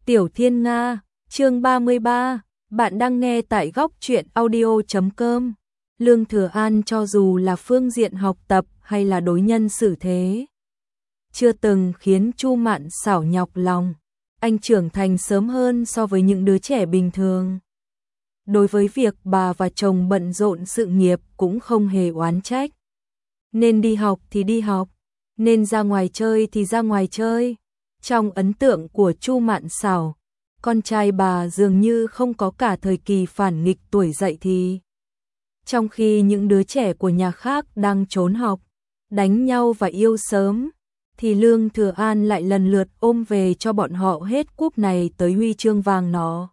Tiểu Thiên Nga, chương 33, bạn đang nghe tại góc truyện audio.com. Lương Thừa An cho dù là phương diện học tập hay là đối nhân xử thế, chưa từng khiến Chu Mạn Xảo nhọc lòng. Anh trưởng thành sớm hơn so với những đứa trẻ bình thường. Đối với việc bà và chồng bận rộn sự nghiệp cũng không hề oán trách. Nên đi học thì đi học, nên ra ngoài chơi thì ra ngoài chơi. Trong ấn tượng của Chu Mạn Xảo, con trai bà dường như không có cả thời kỳ phản nghịch tuổi dậy thì. Trong khi những đứa trẻ của nhà khác đang trốn học, đánh nhau và yêu sớm, thì Lương Thừa An lại lần lượt ôm về cho bọn họ hết cúp này tới huy chương vàng nó.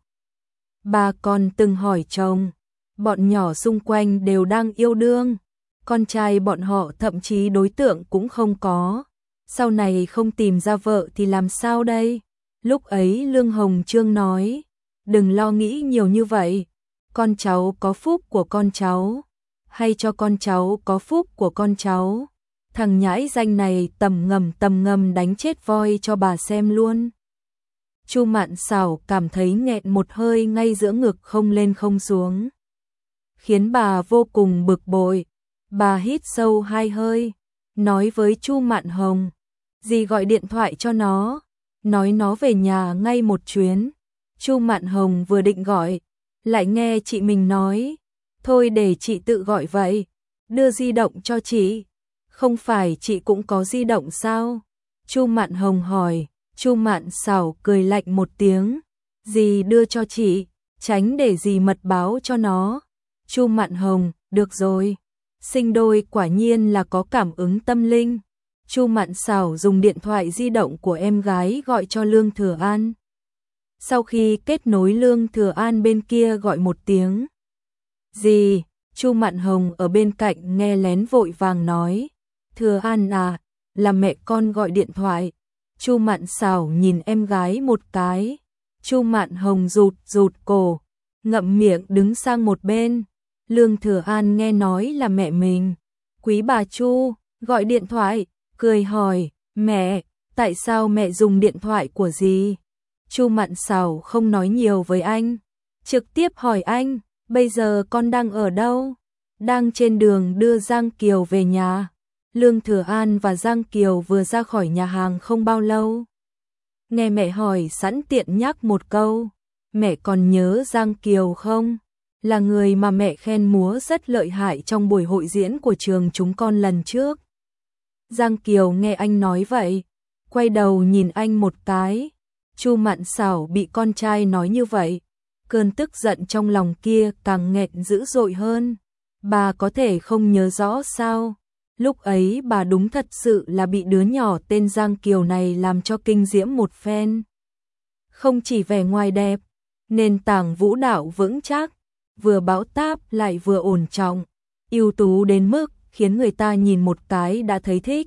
Bà còn từng hỏi chồng, bọn nhỏ xung quanh đều đang yêu đương, con trai bọn họ thậm chí đối tượng cũng không có. Sau này không tìm ra vợ thì làm sao đây? Lúc ấy Lương Hồng Trương nói, đừng lo nghĩ nhiều như vậy, con cháu có phúc của con cháu, hay cho con cháu có phúc của con cháu. Thằng nhãi danh này tầm ngầm đánh chết voi cho bà xem luôn. Chu Mạn Xảo cảm thấy nghẹn một hơi ngay giữa ngực không lên không xuống, khiến bà vô cùng bực bội. Bà hít sâu 2 hơi, nói với Chu Mạn Hồng, dì gọi điện thoại cho nó, nói nó về nhà ngay một chuyến. Chu Mạn Hồng vừa định gọi, lại nghe chị mình nói, thôi để chị tự gọi vậy, đưa di động cho chị. Không phải chị cũng có di động sao? Chu Mạn Hồng hỏi. Chu Mạn Xảo cười lạnh một tiếng, dì đưa cho chị, tránh để dì mật báo cho nó. Chu Mạn Hồng, được rồi. Sinh đôi quả nhiên là có cảm ứng tâm linh. Chu Mạn Xảo dùng điện thoại di động của em gái gọi cho Lương Thừa An. Sau khi kết nối, Lương Thừa An bên kia gọi một tiếng. Dì, Chu Mạn Hồng ở bên cạnh nghe lén vội vàng nói, Thừa An à, là mẹ con gọi điện thoại. Chu Mạn Xảo nhìn em gái một cái. Chu Mạn Hồng rụt cổ, ngậm miệng đứng sang một bên. Lương Thừa An nghe nói là mẹ mình. Quý bà Chu, gọi điện thoại, cười hỏi, mẹ, tại sao mẹ dùng điện thoại của dì? Chu Mạn Xảo không nói nhiều với anh, trực tiếp hỏi anh, bây giờ con đang ở đâu? Đang trên đường đưa Giang Kiều về nhà. Lương Thừa An và Giang Kiều vừa ra khỏi nhà hàng không bao lâu. Nghe mẹ hỏi sẵn tiện nhắc một câu, mẹ còn nhớ Giang Kiều không? Là người mà mẹ khen múa rất lợi hại trong buổi hội diễn của trường chúng con lần trước. Giang Kiều nghe anh nói vậy, quay đầu nhìn anh một cái. Chu Mạn Xảo bị con trai nói như vậy, cơn tức giận trong lòng kia càng nghẹn dữ dội hơn. Bà có thể không nhớ rõ sao? Lúc ấy bà đúng thật sự là bị đứa nhỏ tên Giang Kiều này làm cho kinh diễm một phen. Không chỉ vẻ ngoài đẹp, nền tảng vũ đạo vững chắc, vừa bão táp lại vừa ổn trọng, ưu tú đến mức khiến người ta nhìn một cái đã thấy thích.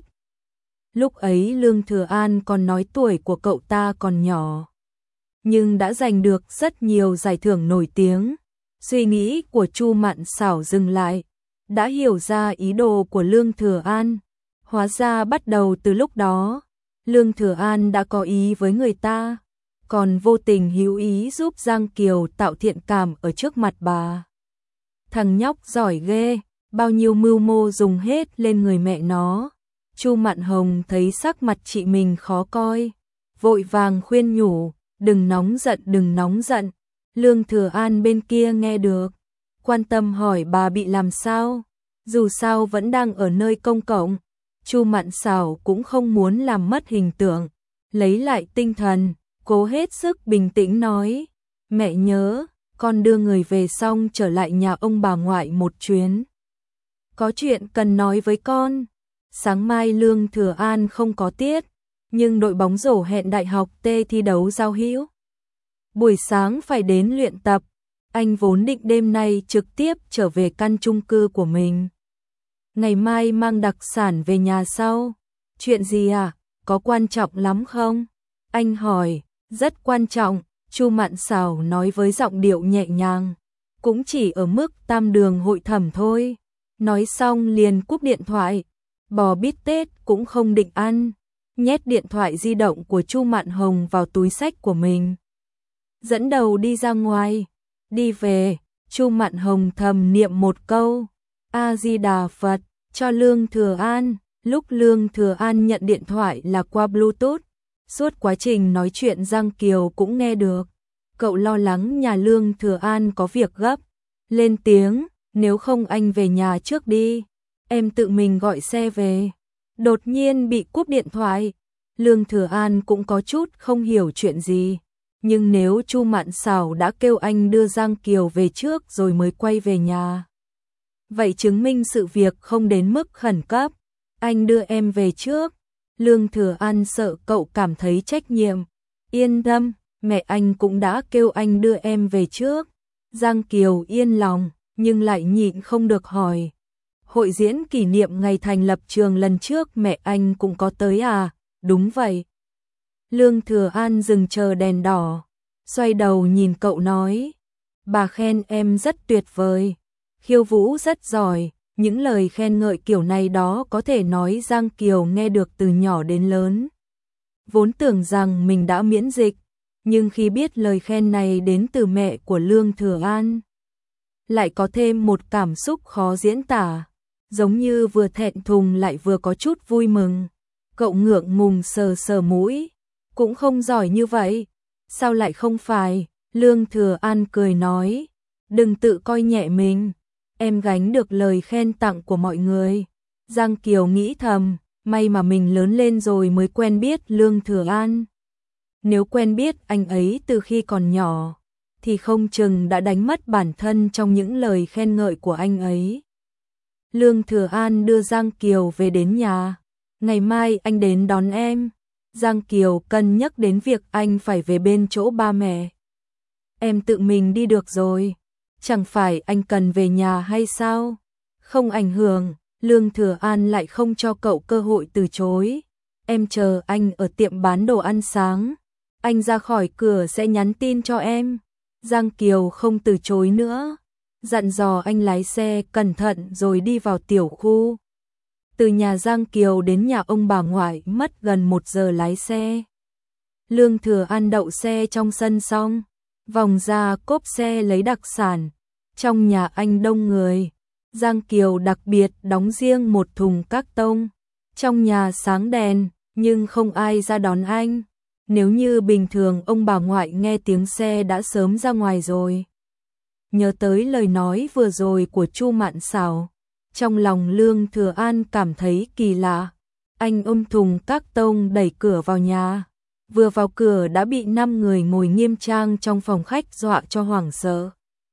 Lúc ấy Lương Thừa An còn nói tuổi của cậu ta còn nhỏ, nhưng đã giành được rất nhiều giải thưởng nổi tiếng. Suy nghĩ của Chu Mạn Xảo dừng lại, đã hiểu ra ý đồ của Lương Thừa An. Hóa ra bắt đầu từ lúc đó, Lương Thừa An đã có ý với người ta, còn vô tình hữu ý giúp Giang Kiều tạo thiện cảm ở trước mặt bà. Thằng nhóc giỏi ghê, bao nhiêu mưu mô dùng hết lên người mẹ nó. Chu Mạn Hồng thấy sắc mặt chị mình khó coi, vội vàng khuyên nhủ, đừng nóng giận. Lương Thừa An bên kia nghe được, quan tâm hỏi bà bị làm sao, dù sao vẫn đang ở nơi công cộng. Chu Mạn Xảo cũng không muốn làm mất hình tượng, lấy lại tinh thần, cố hết sức bình tĩnh nói, mẹ nhớ, con đưa người về xong trở lại nhà ông bà ngoại một chuyến. Có chuyện cần nói với con. Sáng mai Lương Thừa An không có tiết, nhưng đội bóng rổ hẹn Đại học T thi đấu giao hữu. Buổi sáng phải đến luyện tập, anh vốn định đêm nay trực tiếp trở về căn chung cư của mình. Ngày mai mang đặc sản về nhà sau. Chuyện gì à, có quan trọng lắm không? Anh hỏi. Rất quan trọng, Chu Mạn Xảo nói với giọng điệu nhẹ nhàng. Cũng chỉ ở mức tam đường hội thẩm thôi. Nói xong liền cúp điện thoại. Bò bít tết cũng không định ăn, nhét điện thoại di động của Chu Mạn Hồng vào túi xách của mình, dẫn đầu đi ra ngoài. Đi về, Chu Mạn Hồng thầm niệm một câu A Di Đà Phật cho Lương Thừa An. Lúc Lương Thừa An nhận điện thoại là qua Bluetooth, suốt quá trình nói chuyện Giang Kiều cũng nghe được. Cậu lo lắng nhà Lương Thừa An có việc gấp, lên tiếng, nếu không anh về nhà trước đi, em tự mình gọi xe về. Đột nhiên bị cúp điện thoại, Lương Thừa An cũng có chút không hiểu chuyện gì, nhưng nếu Chu Mạn Sảo đã kêu anh đưa Giang Kiều về trước rồi mới quay về nhà, vậy chứng minh sự việc không đến mức khẩn cấp. Anh đưa em về trước. Lương Thừa An sợ cậu cảm thấy trách nhiệm. Yên tâm, mẹ anh cũng đã kêu anh đưa em về trước. Giang Kiều yên lòng, nhưng lại nhịn không được hỏi. Hội diễn kỷ niệm ngày thành lập trường lần trước mẹ anh cũng có tới à? Đúng vậy. Lương Thừa An dừng chờ đèn đỏ, xoay đầu nhìn cậu nói. Bà khen em rất tuyệt vời, khiêu vũ rất giỏi. Những lời khen ngợi kiểu này đó có thể nói Giang Kiều nghe được từ nhỏ đến lớn. Vốn tưởng rằng mình đã miễn dịch, nhưng khi biết lời khen này đến từ mẹ của Lương Thừa An, lại có thêm một cảm xúc khó diễn tả, giống như vừa thẹn thùng lại vừa có chút vui mừng. Cậu ngượng ngùng sờ sờ mũi, cũng không giỏi như vậy. Sao lại không phải? Lương Thừa An cười nói, đừng tự coi nhẹ mình. Em gánh được lời khen tặng của mọi người. Giang Kiều nghĩ thầm, may mà mình lớn lên rồi mới quen biết Lương Thừa An. Nếu quen biết anh ấy từ khi còn nhỏ, thì không chừng đã đánh mất bản thân trong những lời khen ngợi của anh ấy. Lương Thừa An đưa Giang Kiều về đến nhà. Ngày mai anh đến đón em. Giang Kiều cân nhắc đến việc anh phải về bên chỗ ba mẹ. Em tự mình đi được rồi. Chẳng phải anh cần về nhà hay sao? Không ảnh hưởng, Lương Thừa An lại không cho cậu cơ hội từ chối. Em chờ anh ở tiệm bán đồ ăn sáng. Anh ra khỏi cửa sẽ nhắn tin cho em. Giang Kiều không từ chối nữa, dặn dò anh lái xe cẩn thận rồi đi vào tiểu khu. Từ nhà Giang Kiều đến nhà ông bà ngoại mất gần 1 giờ lái xe. Lương Thừa An đậu xe trong sân xong, vòng ra cốp xe lấy đặc sản. Trong nhà anh đông người, Giang Kiều đặc biệt đóng riêng một thùng các tông. Trong nhà sáng đèn, nhưng không ai ra đón anh. Nếu như bình thường ông bà ngoại nghe tiếng xe đã sớm ra ngoài rồi. Nhớ tới lời nói vừa rồi của Chu Mạn Sảo, trong lòng Lương Thừa An cảm thấy kỳ lạ. Anh ôm thùng các tông đẩy cửa vào nhà. Vừa vào cửa đã bị 5 người ngồi nghiêm trang trong phòng khách dọa cho hoảng sợ.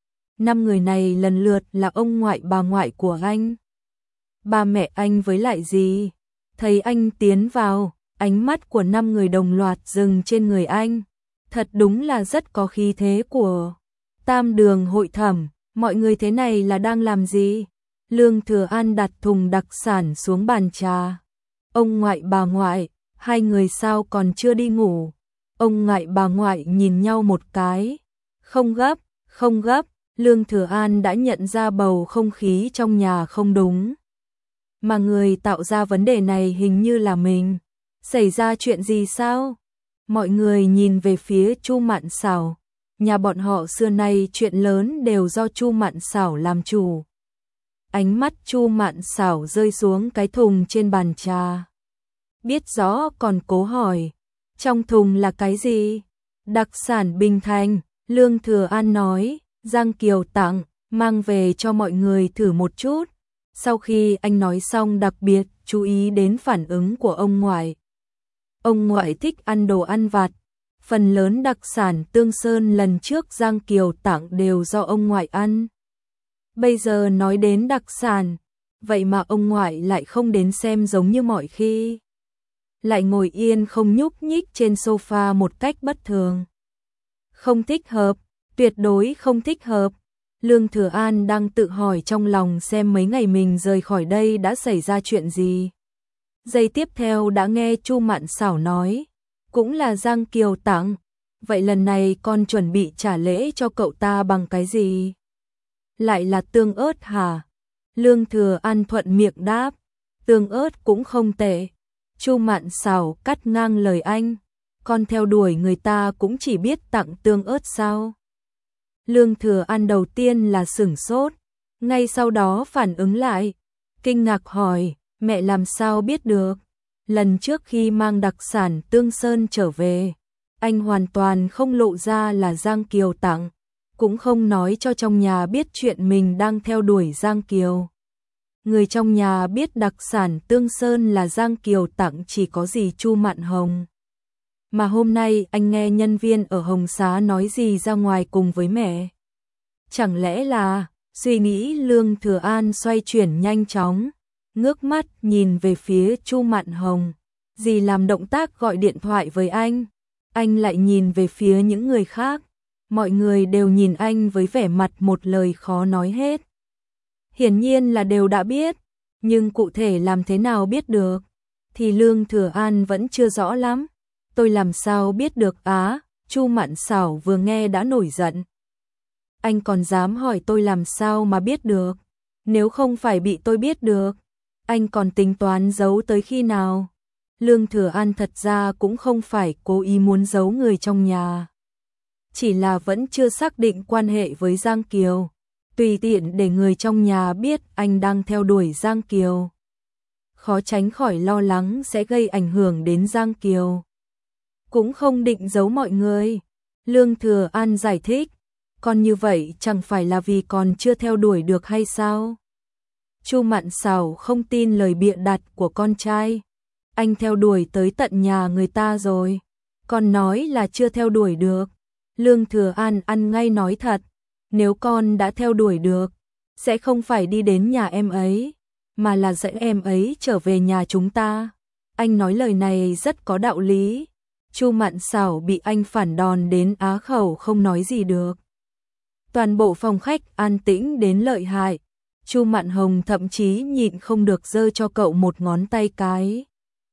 5 người này lần lượt là ông ngoại bà ngoại của anh, ba mẹ anh với lại dì. Thấy anh tiến vào, ánh mắt của 5 người đồng loạt dừng trên người anh. Thật đúng là rất có khí thế của Tam Đường hội thẩm. Mọi người thế này là đang làm gì? Lương Thừa An đặt thùng đặc sản xuống bàn trà. Ông ngoại bà ngoại, hai người sao còn chưa đi ngủ? Ông ngoại bà ngoại nhìn nhau một cái. Không gấp, không gấp. Lương Thừa An đã nhận ra bầu không khí trong nhà không đúng. Mà người tạo ra vấn đề này hình như là mình. Xảy ra chuyện gì sao? Mọi người nhìn về phía Chu Mạn Sảo. Nhà bọn họ xưa nay chuyện lớn đều do Chu Mạn Sảo làm chủ. Ánh mắt Chu Mạn Sảo rơi xuống cái thùng trên bàn trà. Biết rõ còn cố hỏi, trong thùng là cái gì? Đặc sản Bình Thành. Lương Thừa An nói, Giang Kiều tặng, mang về cho mọi người thử một chút. Sau khi anh nói xong đặc biệt chú ý đến phản ứng của ông ngoại. Ông ngoại thích ăn đồ ăn vặt. Phần lớn đặc sản Tương Sơn lần trước Giang Kiều tặng đều do ông ngoại ăn. Bây giờ nói đến đặc sản, vậy mà ông ngoại lại không đến xem giống như mọi khi. Lại ngồi yên không nhúc nhích trên sofa một cách bất thường. Không thích hợp, tuyệt đối không thích hợp. Lương Thừa An đang tự hỏi trong lòng xem mấy ngày mình rời khỏi đây đã xảy ra chuyện gì. Giây tiếp theo đã nghe Chu Mạn Sảo nói, cũng là Giang Kiều tặng, vậy lần này con chuẩn bị trả lễ cho cậu ta bằng cái gì? Lại là tương ớt hả? Lương Thừa An thuận miệng đáp, tương ớt cũng không tệ. Chu Mạn Sảo cắt ngang lời anh, con theo đuổi người ta cũng chỉ biết tặng tương ớt sao? Lương Thừa An đầu tiên là sửng sốt, ngay sau đó phản ứng lại, kinh ngạc hỏi, mẹ làm sao biết được? Lần trước khi mang đặc sản Tương Sơn trở về, anh hoàn toàn không lộ ra là Giang Kiều tặng, cũng không nói cho trong nhà biết chuyện mình đang theo đuổi Giang Kiều. Người trong nhà biết đặc sản Tương Sơn là Giang Kiều tặng chỉ có dì Chu Mạn Hồng. Mà hôm nay anh nghe nhân viên ở Hồng Xá nói gì ra ngoài cùng với mẹ. Chẳng lẽ là, suy nghĩ Lương Thừa An xoay chuyển nhanh chóng, ngước mắt nhìn về phía Chu Mạn Hồng. Dì làm động tác gọi điện thoại với anh lại nhìn về phía những người khác. Mọi người đều nhìn anh với vẻ mặt một lời khó nói hết. Hiển nhiên là đều đã biết, nhưng cụ thể làm thế nào biết được, thì Lương Thừa An vẫn chưa rõ lắm. Tôi làm sao biết được á? Chu Mạn Xảo vừa nghe đã nổi giận. Anh còn dám hỏi tôi làm sao mà biết được? Nếu không phải bị tôi biết được, anh còn tính toán giấu tới khi nào? Lương Thừa An thật ra cũng không phải cố ý muốn giấu người trong nhà, chỉ là vẫn chưa xác định quan hệ với Giang Kiều, tùy tiện để người trong nhà biết anh đang theo đuổi Giang Kiều. Khó tránh khỏi lo lắng sẽ gây ảnh hưởng đến Giang Kiều. Cũng không định giấu mọi người. Lương Thừa An giải thích, còn như vậy chẳng phải là vì còn chưa theo đuổi được hay sao? Chu Mạn Xảo không tin lời bịa đặt của con trai. Anh theo đuổi tới tận nhà người ta rồi, còn nói là chưa theo đuổi được. Lương Thừa An ăn ngay nói thật, nếu con đã theo đuổi được, sẽ không phải đi đến nhà em ấy, mà là dẫn em ấy trở về nhà chúng ta. Anh nói lời này rất có đạo lý. Chu Mạn Xảo bị anh phản đòn đến á khẩu không nói gì được. Toàn bộ phòng khách an tĩnh đến lợi hại. Chu Mạn Hồng thậm chí nhịn không được giơ cho cậu một ngón tay cái.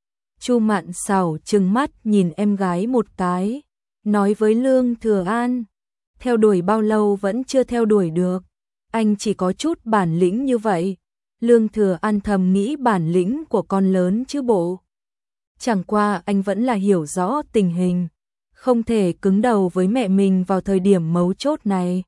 Chu Mạn Xảo trừng mắt nhìn em gái một cái, nói với Lương Thừa An, theo đuổi bao lâu vẫn chưa theo đuổi được, anh chỉ có chút bản lĩnh như vậy. Lương Thừa An thầm nghĩ bản lĩnh của con lớn chứ bộ. Chẳng qua anh vẫn là hiểu rõ tình hình, không thể cứng đầu với mẹ mình vào thời điểm mấu chốt này.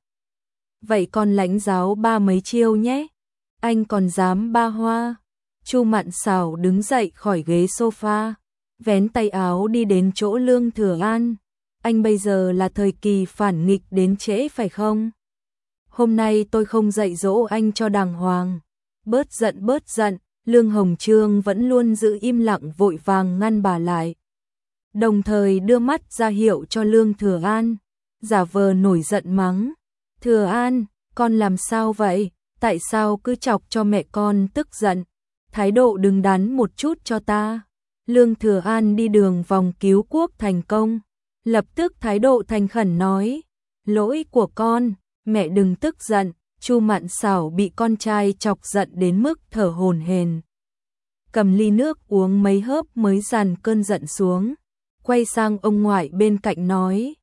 Vậy con lãnh giáo ba mấy chiêu nhé, anh còn dám ba hoa. Chu Mạn Xảo đứng dậy khỏi ghế sofa, vén tay áo đi đến chỗ Lương Thừa An. Anh bây giờ là thời kỳ phản nghịch đến trễ phải không? Hôm nay tôi không dạy dỗ anh cho đàng hoàng. Bớt giận, Lương Hồng Trương vẫn luôn giữ im lặng vội vàng ngăn bà lại. Đồng thời đưa mắt ra hiệu cho Lương Thừa An, giả vờ nổi giận mắng. Thừa An, con làm sao vậy? Tại sao cứ chọc cho mẹ con tức giận? Thái độ đứng đắn một chút cho ta. Lương Thừa An đi đường vòng cứu quốc thành công, lập tức thái độ thành khẩn nói, lỗi của con, mẹ đừng tức giận. Chu Mạn Xảo bị con trai chọc giận đến mức thở hổn hển, cầm ly nước uống mấy hớp mới dàn cơn giận xuống, quay sang ông ngoại bên cạnh nói,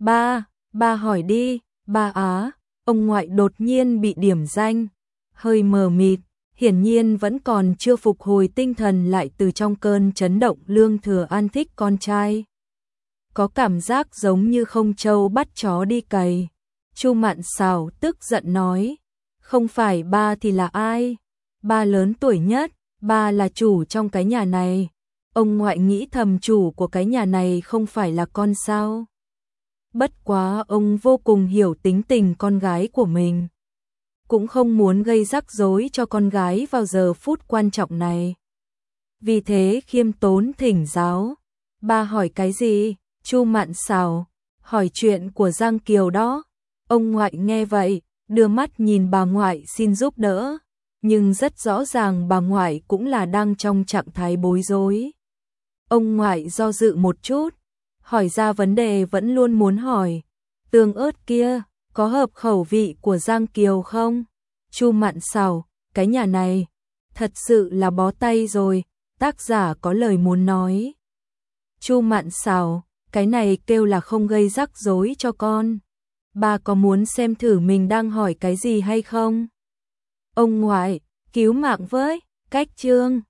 ba hỏi đi, ba á. Ông ngoại đột nhiên bị điểm danh, hơi mờ mịt, hiển nhiên vẫn còn chưa phục hồi tinh thần lại từ trong cơn chấn động. Lương Thừa An thích con trai, có cảm giác giống như không trâu bắt chó đi cày. Chu Mạn Xảo tức giận nói, không phải ba thì là ai? Ba lớn tuổi nhất, ba là chủ trong cái nhà này. Ông ngoại nghĩ thầm chủ của cái nhà này không phải là con sao? Bất quá ông vô cùng hiểu tính tình con gái của mình, cũng không muốn gây rắc rối cho con gái vào giờ phút quan trọng này. Vì thế khiêm tốn thỉnh giáo, ba hỏi cái gì? Chu Mạn Xảo, hỏi chuyện của Giang Kiều đó. Ông ngoại nghe vậy, đưa mắt nhìn bà ngoại xin giúp đỡ, nhưng rất rõ ràng bà ngoại cũng là đang trong trạng thái bối rối. Ông ngoại do dự một chút, hỏi ra vấn đề vẫn luôn muốn hỏi, tương ớt kia, có hợp khẩu vị của Giang Kiều không? Chu Mạn Xảo, cái nhà này, thật sự là bó tay rồi, tác giả có lời muốn nói. Chu Mạn Xảo, cái này kêu là không gây rắc rối cho con. Ba có muốn xem thử mình đang hỏi cái gì hay không? Ông ngoại, cứu mạng với, cách chương.